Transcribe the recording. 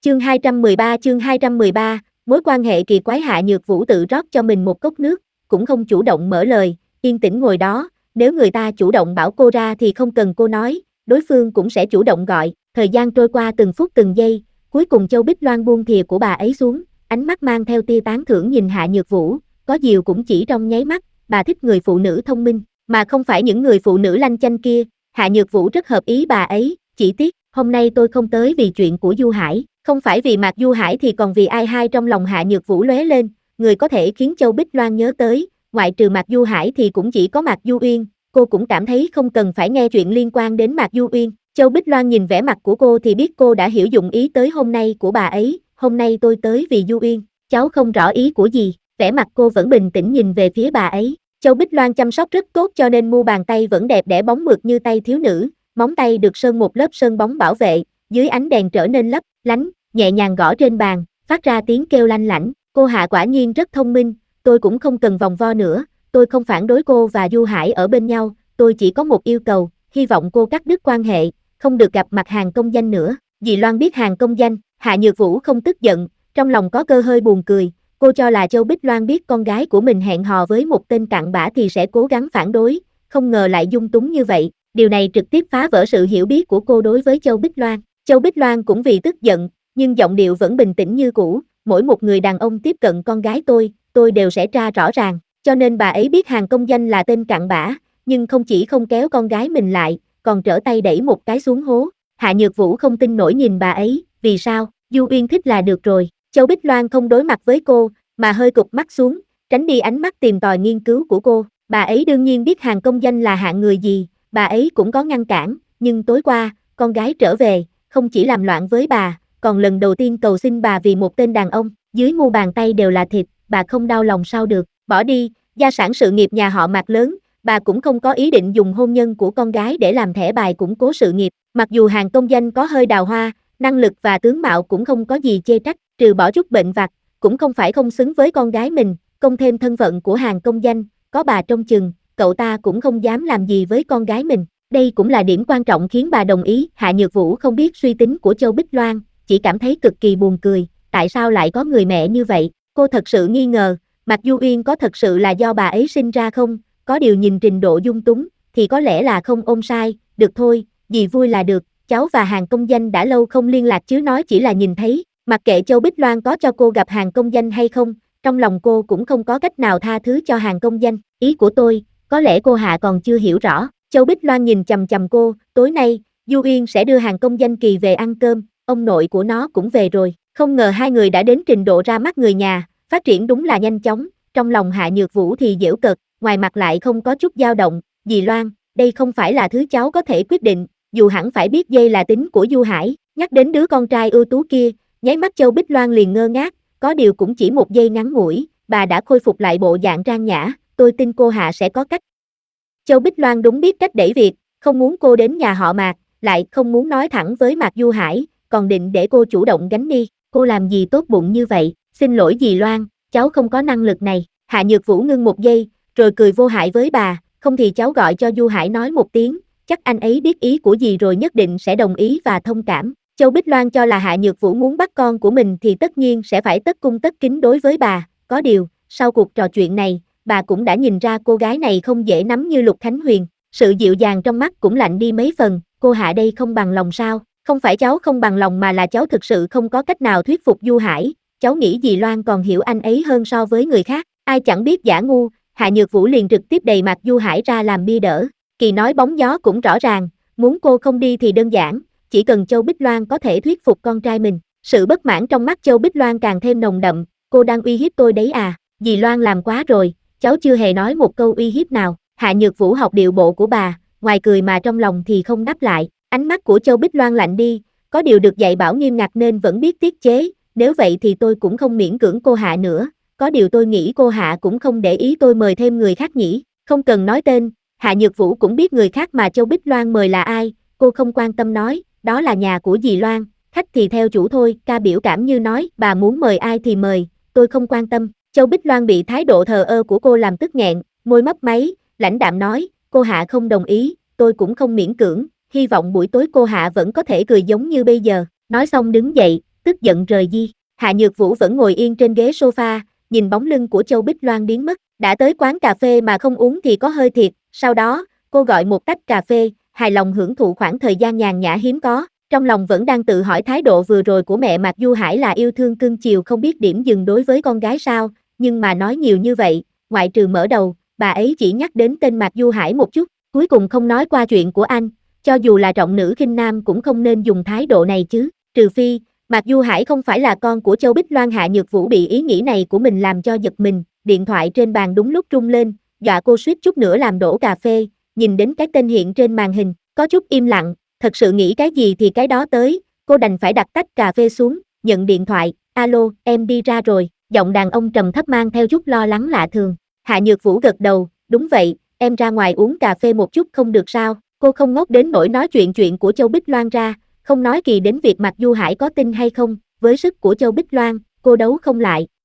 Chương 213, mối quan hệ kỳ quái. Hạ Nhược Vũ tự rót cho mình một cốc nước, cũng không chủ động mở lời, yên tĩnh ngồi đó, nếu người ta chủ động bảo cô ra thì không cần cô nói, đối phương cũng sẽ chủ động gọi. Thời gian trôi qua từng phút từng giây, cuối cùng Châu Bích Loan buông thìa của bà ấy xuống, ánh mắt mang theo tia tán thưởng nhìn Hạ Nhược Vũ, có điều cũng chỉ trong nháy mắt, bà thích người phụ nữ thông minh, mà không phải những người phụ nữ lanh chanh kia. Hạ Nhược Vũ rất hợp ý bà ấy, chỉ tiếc, hôm nay tôi không tới vì chuyện của Du Hải, không phải vì Mạc Du Hải thì còn vì ai. Hai trong lòng Hạ Nhược Vũ lóe lên, người có thể khiến Châu Bích Loan nhớ tới, ngoại trừ Mạc Du Hải thì cũng chỉ có Mạc Du Uyên, cô cũng cảm thấy không cần phải nghe chuyện liên quan đến Mạc Du Uyên. Châu Bích Loan nhìn vẻ mặt của cô thì biết cô đã hiểu dụng ý tới hôm nay của bà ấy, hôm nay tôi tới vì Du Uyên, cháu không rõ ý của gì, vẻ mặt cô vẫn bình tĩnh nhìn về phía bà ấy. Châu Bích Loan chăm sóc rất tốt cho nên mu bàn tay vẫn đẹp đẽ bóng mượt như tay thiếu nữ, móng tay được sơn một lớp sơn bóng bảo vệ, dưới ánh đèn trở nên lấp lánh, nhẹ nhàng gõ trên bàn, phát ra tiếng kêu lanh lảnh. Cô Hạ quả nhiên rất thông minh, tôi cũng không cần vòng vo nữa, tôi không phản đối cô và Du Hải ở bên nhau, tôi chỉ có một yêu cầu, hy vọng cô cắt đứt quan hệ, không được gặp mặt Hàn Công Danh nữa. Dì Loan biết Hàn Công Danh, Hạ Nhược Vũ không tức giận, trong lòng có cơ hơi buồn cười, cô cho là Châu Bích Loan biết con gái của mình hẹn hò với một tên cặn bã thì sẽ cố gắng phản đối, không ngờ lại dung túng như vậy, điều này trực tiếp phá vỡ sự hiểu biết của cô đối với Châu Bích Loan. Châu Bích Loan cũng vì tức giận, nhưng giọng điệu vẫn bình tĩnh như cũ, mỗi một người đàn ông tiếp cận con gái tôi đều sẽ tra rõ ràng, cho nên bà ấy biết Hàn Công Danh là tên cặn bã, nhưng không chỉ không kéo con gái mình lại, còn trở tay đẩy một cái xuống hố. Hạ Nhược Vũ không tin nổi nhìn bà ấy, vì sao, Du Uyên thích là được rồi. Châu Bích Loan không đối mặt với cô, mà hơi cụp mắt xuống, tránh đi ánh mắt tìm tòi nghiên cứu của cô. Bà ấy đương nhiên biết Hàn Công Danh là hạng người gì, bà ấy cũng có ngăn cản, nhưng tối qua, con gái trở về, không chỉ làm loạn với bà, còn lần đầu tiên cầu xin bà vì một tên đàn ông, dưới mu bàn tay đều là thịt, bà không đau lòng sao được, bỏ đi, gia sản sự nghiệp nhà họ Mạc lớn, bà cũng không có ý định dùng hôn nhân của con gái để làm thẻ bài củng cố sự nghiệp. Mặc dù Hàn Công Danh có hơi đào hoa, năng lực và tướng mạo cũng không có gì chê trách, trừ bỏ chút bệnh vặt, cũng không phải không xứng với con gái mình, công thêm thân phận của Hàn Công Danh, có bà trông chừng, cậu ta cũng không dám làm gì với con gái mình. Đây cũng là điểm quan trọng khiến bà đồng ý. Hạ Nhược Vũ không biết suy tính của Châu Bích Loan, chỉ cảm thấy cực kỳ buồn cười, tại sao lại có người mẹ như vậy? Cô thật sự nghi ngờ, Mạc Du Uyên có thật sự là do bà ấy sinh ra không? Có điều nhìn trình độ dung túng, thì có lẽ là không ôm sai, được thôi, dì vui là được, cháu và Hàn Công Danh đã lâu không liên lạc chứ nói chỉ là nhìn thấy, mặc kệ Châu Bích Loan có cho cô gặp Hàn Công Danh hay không, trong lòng cô cũng không có cách nào tha thứ cho Hàn Công Danh, ý của tôi, có lẽ cô Hạ còn chưa hiểu rõ. Châu Bích Loan nhìn chằm chằm cô, tối nay, Du Uyên sẽ đưa Hàn Công Danh Kỳ về ăn cơm, ông nội của nó cũng về rồi, không ngờ hai người đã đến trình độ ra mắt người nhà, phát triển đúng là nhanh chóng, trong lòng Hạ Nhược Vũ thì giễu cợt, ngoài mặt lại không có chút dao động, dì Loan, đây không phải là thứ cháu có thể quyết định, dù hẳn phải biết dây là tính của Du Hải, nhắc đến đứa con trai ưu tú kia, nháy mắt Châu Bích Loan liền ngơ ngác, có điều cũng chỉ một giây ngắn ngủi, bà đã khôi phục lại bộ dạng trang nhã, tôi tin cô Hạ sẽ có cách. Châu Bích Loan đúng biết cách đẩy việc, không muốn cô đến nhà họ Mạc, lại không muốn nói thẳng với Mạc Du Hải, còn định để cô chủ động gánh đi, cô làm gì tốt bụng như vậy, xin lỗi dì Loan, cháu không có năng lực này. Hạ Nhược Vũ ngưng một giây, rồi cười vô hại với bà, không thì cháu gọi cho Du Hải nói một tiếng, chắc anh ấy biết ý của dì rồi nhất định sẽ đồng ý và thông cảm. Châu Bích Loan cho là Hạ Nhược Vũ muốn bắt con của mình thì tất nhiên sẽ phải tất cung tất kính đối với bà, có điều, sau cuộc trò chuyện này, bà cũng đã nhìn ra cô gái này không dễ nắm như Lục Khánh Huyền, sự dịu dàng trong mắt cũng lạnh đi mấy phần, cô Hạ đây không bằng lòng sao, không phải cháu không bằng lòng mà là cháu thực sự không có cách nào thuyết phục Du Hải, cháu nghĩ dì Loan còn hiểu anh ấy hơn so với người khác, ai chẳng biết giả ngu. Hạ Nhược Vũ liền trực tiếp đầy mặt Du Hải ra làm bia đỡ, kỳ nói bóng gió cũng rõ ràng, muốn cô không đi thì đơn giản, chỉ cần Châu Bích Loan có thể thuyết phục con trai mình. Sự bất mãn trong mắt Châu Bích Loan càng thêm nồng đậm, cô đang uy hiếp tôi đấy à, dì Loan làm quá rồi, cháu chưa hề nói một câu uy hiếp nào. Hạ Nhược Vũ học điệu bộ của bà, ngoài cười mà trong lòng thì không đáp lại, ánh mắt của Châu Bích Loan lạnh đi, có điều được dạy bảo nghiêm ngặt nên vẫn biết tiết chế, nếu vậy thì tôi cũng không miễn cưỡng cô Hạ nữa. Có điều tôi nghĩ cô Hạ cũng không để ý tôi mời thêm người khác nhỉ, không cần nói tên, Hạ Nhược Vũ cũng biết người khác mà Châu Bích Loan mời là ai, cô không quan tâm nói, đó là nhà của dì Loan, khách thì theo chủ thôi, ca biểu cảm như nói, bà muốn mời ai thì mời, tôi không quan tâm. Châu Bích Loan bị thái độ thờ ơ của cô làm tức nghẹn, môi mấp máy, lãnh đạm nói, cô Hạ không đồng ý, tôi cũng không miễn cưỡng, hy vọng buổi tối cô Hạ vẫn có thể cười giống như bây giờ, nói xong đứng dậy, tức giận rời đi. Hạ Nhược Vũ vẫn ngồi yên trên ghế sofa, nhìn bóng lưng của Châu Bích Loan biến mất. Đã tới quán cà phê mà không uống thì có hơi thiệt. Sau đó, cô gọi một tách cà phê, hài lòng hưởng thụ khoảng thời gian nhàn nhã hiếm có. Trong lòng vẫn đang tự hỏi thái độ vừa rồi của mẹ Mạc Du Hải là yêu thương cưng chiều không biết điểm dừng đối với con gái sao, nhưng mà nói nhiều như vậy, ngoại trừ mở đầu, bà ấy chỉ nhắc đến tên Mạc Du Hải một chút, cuối cùng không nói qua chuyện của anh, cho dù là trọng nữ khinh nam cũng không nên dùng thái độ này chứ, trừ phi, Mạc Du Hải không phải là con của Châu Bích Loan. Hạ Nhược Vũ bị ý nghĩ này của mình làm cho giật mình, điện thoại trên bàn đúng lúc rung lên, dọa cô suýt chút nữa làm đổ cà phê, nhìn đến cái tên hiện trên màn hình, có chút im lặng, thật sự nghĩ cái gì thì cái đó tới, cô đành phải đặt tách cà phê xuống, nhận điện thoại, alo, em đi ra rồi, giọng đàn ông trầm thấp mang theo chút lo lắng lạ thường. Hạ Nhược Vũ gật đầu, đúng vậy, em ra ngoài uống cà phê một chút không được sao, cô không ngốc đến nỗi nói chuyện của Châu Bích Loan ra, không nói kỳ đến việc Mạc Du Hải có tin hay không, với sức của Châu Bích Loan, cô đấu không lại,